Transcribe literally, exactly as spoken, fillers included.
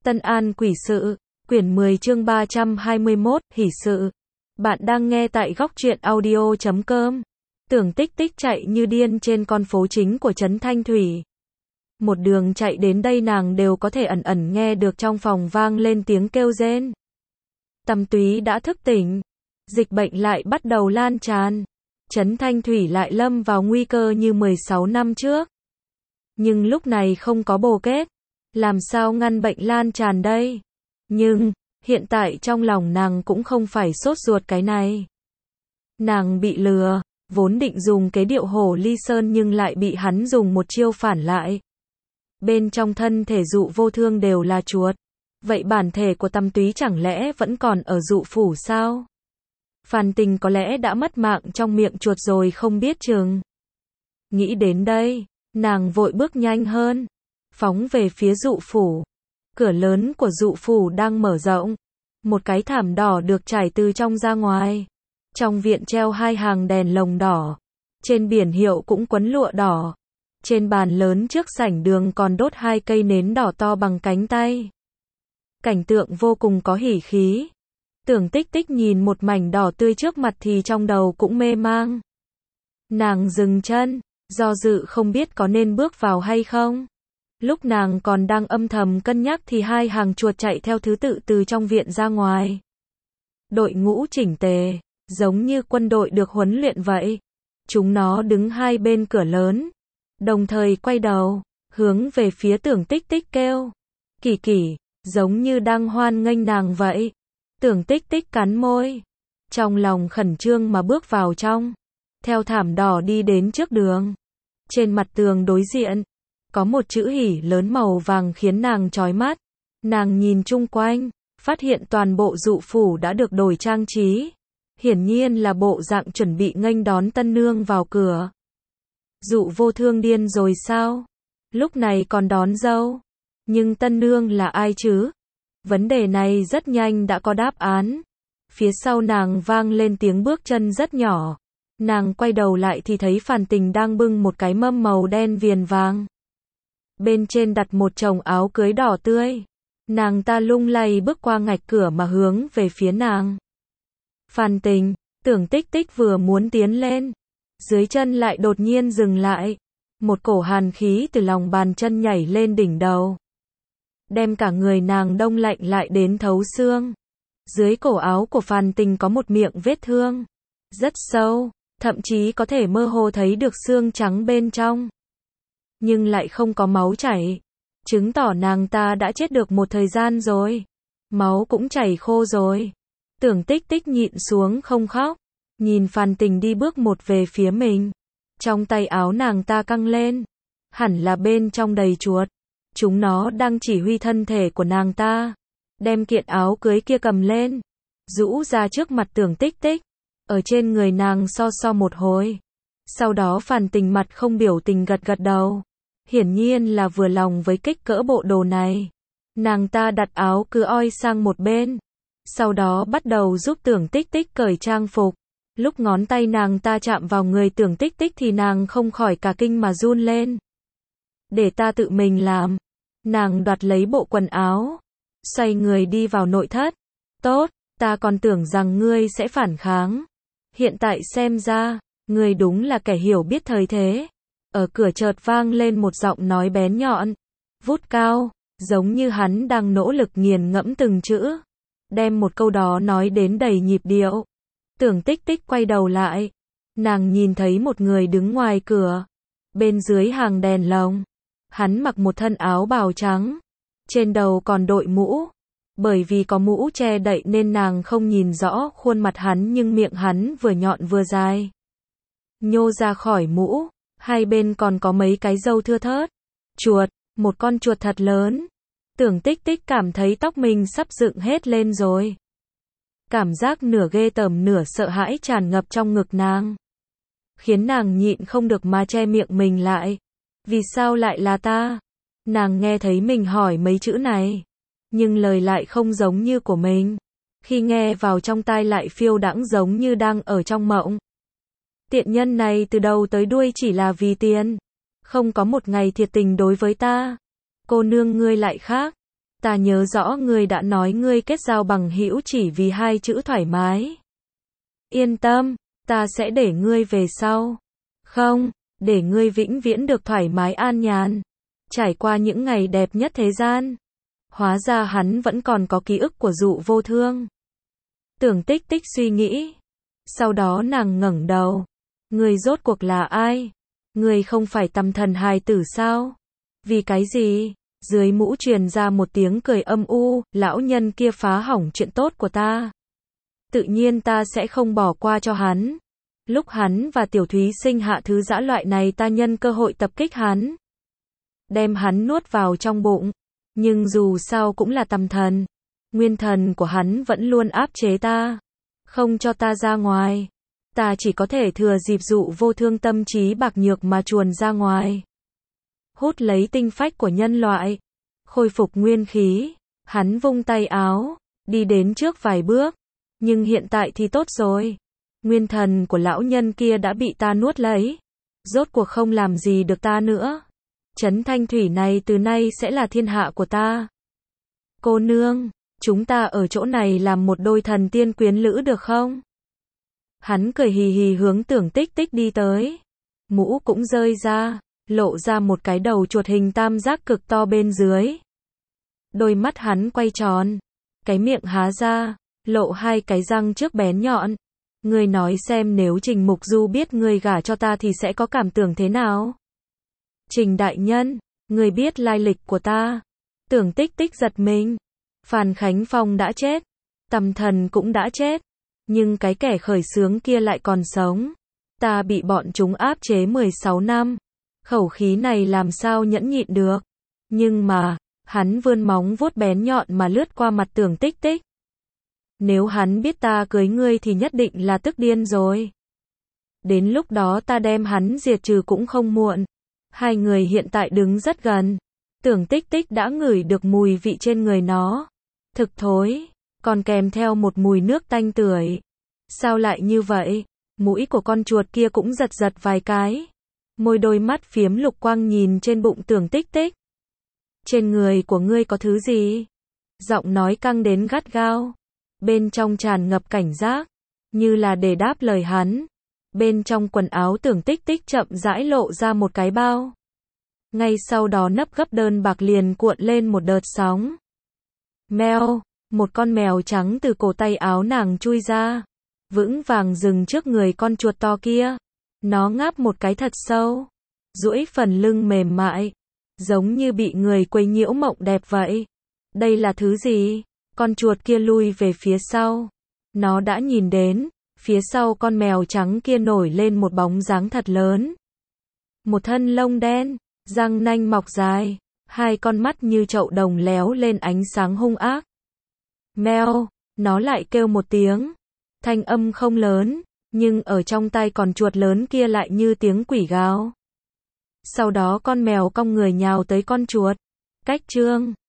Tân An Quỷ Sự, quyển mười chương ba trăm hai mươi mốt, hỷ sự. Bạn đang nghe tại góc truyện audio chấm com. Tưởng Tích Tích chạy như điên trên con phố chính của trấn Thanh Thủy. Một đường chạy đến đây nàng đều có thể ẩn ẩn nghe được trong phòng vang lên tiếng kêu rên. Tầm Túy đã thức tỉnh. Dịch bệnh lại bắt đầu lan tràn. Trấn Thanh Thủy lại lâm vào nguy cơ như mười sáu năm trước. Nhưng lúc này không có bồ kết. Làm sao ngăn bệnh lan tràn đây? Nhưng, hiện tại trong lòng nàng cũng không phải sốt ruột cái này. Nàng bị lừa, vốn định dùng kế điệu hổ ly sơn nhưng lại bị hắn dùng một chiêu phản lại. Bên trong thân thể Dụ Vô Thương đều là chuột. Vậy bản thể của Tầm Túy chẳng lẽ vẫn còn ở Dụ phủ sao? Phan Tình có lẽ đã mất mạng trong miệng chuột rồi không biết chừng. Nghĩ đến đây, nàng vội bước nhanh hơn, phóng về phía Dụ phủ. Cửa lớn của Dụ phủ đang mở rộng. Một cái thảm đỏ được trải từ trong ra ngoài. Trong viện treo hai hàng đèn lồng đỏ. Trên biển hiệu cũng quấn lụa đỏ. Trên bàn lớn trước sảnh đường còn đốt hai cây nến đỏ to bằng cánh tay. Cảnh tượng vô cùng có hỉ khí. Tưởng Tích Tích nhìn một mảnh đỏ tươi trước mặt thì trong đầu cũng mê mang. Nàng dừng chân, do dự không biết có nên bước vào hay không. Lúc nàng còn đang âm thầm cân nhắc thì hai hàng chuột chạy theo thứ tự từ trong viện ra ngoài. Đội ngũ chỉnh tề, giống như quân đội được huấn luyện vậy. Chúng nó đứng hai bên cửa lớn, đồng thời quay đầu, hướng về phía Tưởng Tích Tích kêu. Kỳ kỳ, giống như đang hoan nghênh nàng vậy. Tưởng Tích Tích cắn môi, trong lòng khẩn trương mà bước vào trong. Theo thảm đỏ đi đến trước đường. Trên mặt tường đối diện, có một chữ hỉ lớn màu vàng khiến nàng chói mắt. Nàng nhìn chung quanh, phát hiện toàn bộ Dụ phủ đã được đổi trang trí. Hiển nhiên là bộ dạng chuẩn bị nghênh đón tân nương vào cửa. Dụ Vô Thương điên rồi sao? Lúc này còn đón dâu. Nhưng tân nương là ai chứ? Vấn đề này rất nhanh đã có đáp án. Phía sau nàng vang lên tiếng bước chân rất nhỏ. Nàng quay đầu lại thì thấy Phan Tình đang bưng một cái mâm màu đen viền vàng. Bên trên đặt một chồng áo cưới đỏ tươi. Nàng ta lung lay bước qua ngạch cửa mà hướng về phía nàng. Phan Tình, Tưởng Tích Tích vừa muốn tiến lên. Dưới chân lại đột nhiên dừng lại. Một cổ hàn khí từ lòng bàn chân nhảy lên đỉnh đầu. Đem cả người nàng đông lạnh lại đến thấu xương. Dưới cổ áo của Phan Tình có một miệng vết thương. Rất sâu, thậm chí có thể mơ hồ thấy được xương trắng bên trong. Nhưng lại không có máu chảy. Chứng tỏ nàng ta đã chết được một thời gian rồi. Máu cũng chảy khô rồi. Tưởng Tích Tích nhịn xuống không khóc. Nhìn Phan Tình đi bước một về phía mình. Trong tay áo nàng ta căng lên. Hẳn là bên trong đầy chuột. Chúng nó đang chỉ huy thân thể của nàng ta. Đem kiện áo cưới kia cầm lên. Rũ ra trước mặt Tưởng Tích Tích. Ở trên người nàng so so một hồi. Sau đó Phan Tình mặt không biểu tình gật gật đầu. Hiển nhiên là vừa lòng với kích cỡ bộ đồ này. Nàng ta đặt áo cứ oi sang một bên. Sau đó bắt đầu giúp Tưởng Tích Tích cởi trang phục. Lúc ngón tay nàng ta chạm vào người Tưởng Tích Tích thì nàng không khỏi cả kinh mà run lên. Để ta tự mình làm. Nàng đoạt lấy bộ quần áo. Xoay người đi vào nội thất. Tốt, ta còn tưởng rằng ngươi sẽ phản kháng. Hiện tại xem ra, ngươi đúng là kẻ hiểu biết thời thế. Ở cửa chợt vang lên một giọng nói bén nhọn, vút cao, giống như hắn đang nỗ lực nghiền ngẫm từng chữ. Đem một câu đó nói đến đầy nhịp điệu. Tưởng Tích Tích quay đầu lại. Nàng nhìn thấy một người đứng ngoài cửa. Bên dưới hàng đèn lồng. Hắn mặc một thân áo bào trắng. Trên đầu còn đội mũ. Bởi vì có mũ che đậy nên nàng không nhìn rõ khuôn mặt hắn nhưng miệng hắn vừa nhọn vừa dài. Nhô ra khỏi mũ. Hai bên còn có mấy cái râu thưa thớt. Chuột, một con chuột thật lớn. Tưởng Tích Tích cảm thấy tóc mình sắp dựng hết lên rồi. Cảm giác nửa ghê tởm nửa sợ hãi tràn ngập trong ngực nàng. Khiến nàng nhịn không được mà che miệng mình lại. Vì sao lại là ta? Nàng nghe thấy mình hỏi mấy chữ này. Nhưng lời lại không giống như của mình. Khi nghe vào trong tai lại phiêu đãng giống như đang ở trong mộng. Tiện nhân này từ đầu tới đuôi chỉ là vì tiền. Không có một ngày thiệt tình đối với ta. Cô nương ngươi lại khác. Ta nhớ rõ ngươi đã nói ngươi kết giao bằng hữu chỉ vì hai chữ thoải mái. Yên tâm, ta sẽ để ngươi về sau. Không, để ngươi vĩnh viễn được thoải mái an nhàn. Trải qua những ngày đẹp nhất thế gian. Hóa ra hắn vẫn còn có ký ức của Dụ Vô Thương. Tưởng Tích Tích suy nghĩ. Sau đó nàng ngẩng đầu. Ngươi rốt cuộc là ai? Ngươi không phải Tầm Thần hài tử sao? Vì cái gì? Dưới mũ truyền ra một tiếng cười âm u, lão nhân kia phá hỏng chuyện tốt của ta. Tự nhiên ta sẽ không bỏ qua cho hắn. Lúc hắn và Tiểu Thúy sinh hạ thứ dã loại này ta nhân cơ hội tập kích hắn. Đem hắn nuốt vào trong bụng. Nhưng dù sao cũng là Tầm Thần. Nguyên thần của hắn vẫn luôn áp chế ta. Không cho ta ra ngoài. Ta chỉ có thể thừa dịp Dụ Vô Thương tâm trí bạc nhược mà chuồn ra ngoài. Hút lấy tinh phách của nhân loại. Khôi phục nguyên khí. Hắn vung tay áo. Đi đến trước vài bước. Nhưng hiện tại thì tốt rồi. Nguyên thần của lão nhân kia đã bị ta nuốt lấy. Rốt cuộc không làm gì được ta nữa. Trấn Thanh Thủy này từ nay sẽ là thiên hạ của ta. Cô nương, chúng ta ở chỗ này làm một đôi thần tiên quyến lữ được không? Hắn cười hì hì hướng Tưởng Tích Tích đi tới. Mũ cũng rơi ra, lộ ra một cái đầu chuột hình tam giác cực to bên dưới. Đôi mắt hắn quay tròn, cái miệng há ra, lộ hai cái răng trước bén nhọn. Ngươi nói xem nếu Trình Mục Du biết ngươi gả cho ta thì sẽ có cảm tưởng thế nào? Trình đại nhân, ngươi biết lai lịch của ta. Tưởng Tích Tích giật mình. Phan Khánh Phong đã chết. Tầm Thần cũng đã chết. Nhưng cái kẻ khởi xướng kia lại còn sống. Ta bị bọn chúng áp chế mười sáu năm. Khẩu khí này làm sao nhẫn nhịn được. Nhưng mà, hắn vươn móng vuốt bén nhọn mà lướt qua mặt Tưởng Tích Tích. Nếu hắn biết ta cưới ngươi thì nhất định là tức điên rồi. Đến lúc đó ta đem hắn diệt trừ cũng không muộn. Hai người hiện tại đứng rất gần. Tưởng Tích Tích đã ngửi được mùi vị trên người nó. Thực thối, còn kèm theo một mùi nước tanh tưởi. Sao lại như vậy? Mũi của con chuột kia cũng giật giật vài cái. Môi đôi mắt phiếm lục quang nhìn trên bụng Tưởng Tích Tích. Trên người của ngươi có thứ gì? Giọng nói căng đến gắt gao. Bên trong tràn ngập cảnh giác. Như là để đáp lời hắn. Bên trong quần áo Tưởng Tích Tích chậm rãi lộ ra một cái bao. Ngay sau đó nắp gấp đơn bạc liền cuộn lên một đợt sóng. Mèo, một con mèo trắng từ cổ tay áo nàng chui ra. Vững vàng dừng trước người con chuột to kia. Nó ngáp một cái thật sâu. Duỗi phần lưng mềm mại. Giống như bị người quấy nhiễu mộng đẹp vậy. Đây là thứ gì? Con chuột kia lui về phía sau. Nó đã nhìn đến. Phía sau con mèo trắng kia nổi lên một bóng dáng thật lớn. Một thân lông đen, răng nanh mọc dài, hai con mắt như chậu đồng léo lên ánh sáng hung ác. Mèo, nó lại kêu một tiếng. Thanh âm không lớn, nhưng ở trong tai con chuột lớn kia lại như tiếng quỷ gào. Sau đó con mèo cong người nhào tới con chuột. Cách chương